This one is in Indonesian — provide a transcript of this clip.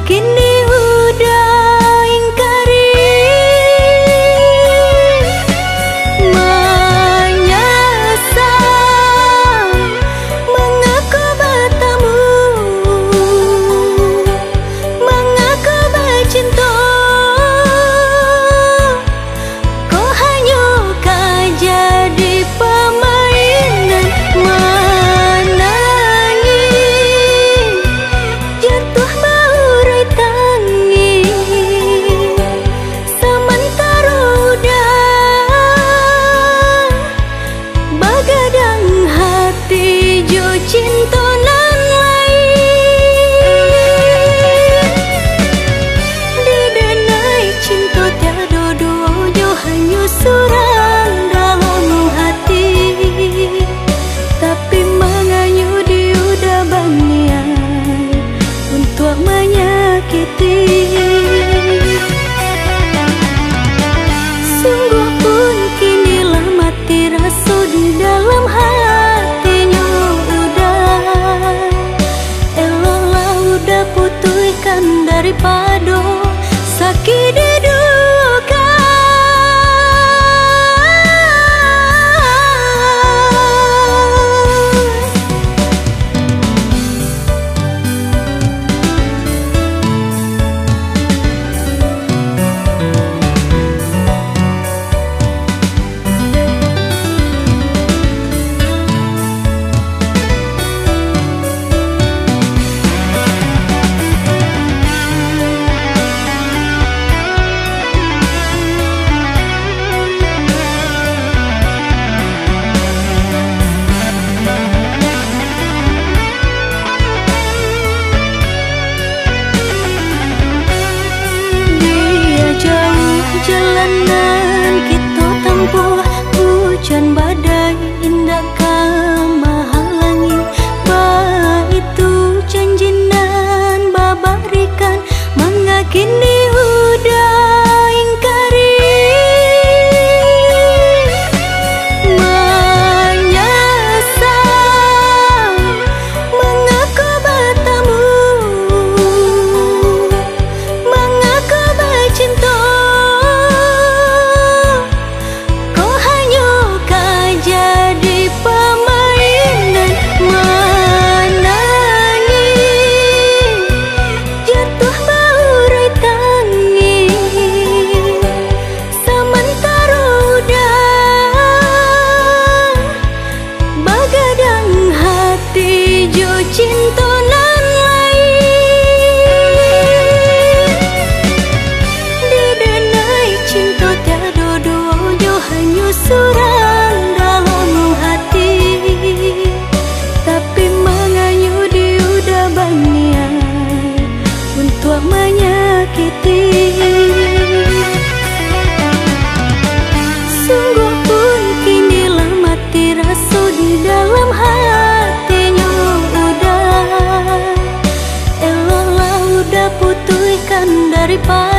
kini udah ingkari, menyesal mengaku bertemu, mengaku bercinta. Kau hanya kah jadi permainan, menangis jatuh baurai tangis, sementara udah begadang hati jo cinta nan lain. Di denai cinta tiada dua, jo hanya surang dalam hati, tapi mengayuh dia udah berniat untuk menyakiti. Sungguh pun kinilah mati rasa di dalam hatinya udah. Elolah udah putuskan daripada sakit diduga. Jalanan kita tempuh, hujan badai indah menghalangi. Bah itu janji nan babarikan, mengakini udah ingkari, menyesal mengaku bertemu, mengaku bercinta. Cinta nan lain, di denai cinta tiada dua, jo hanya surang dalam hati, tapi mengayuh dia udah berniat untuk menyakiti. Sungguh pun kinilah mati rasa di dalam hatinya udah. Elolah udah putuskan daripada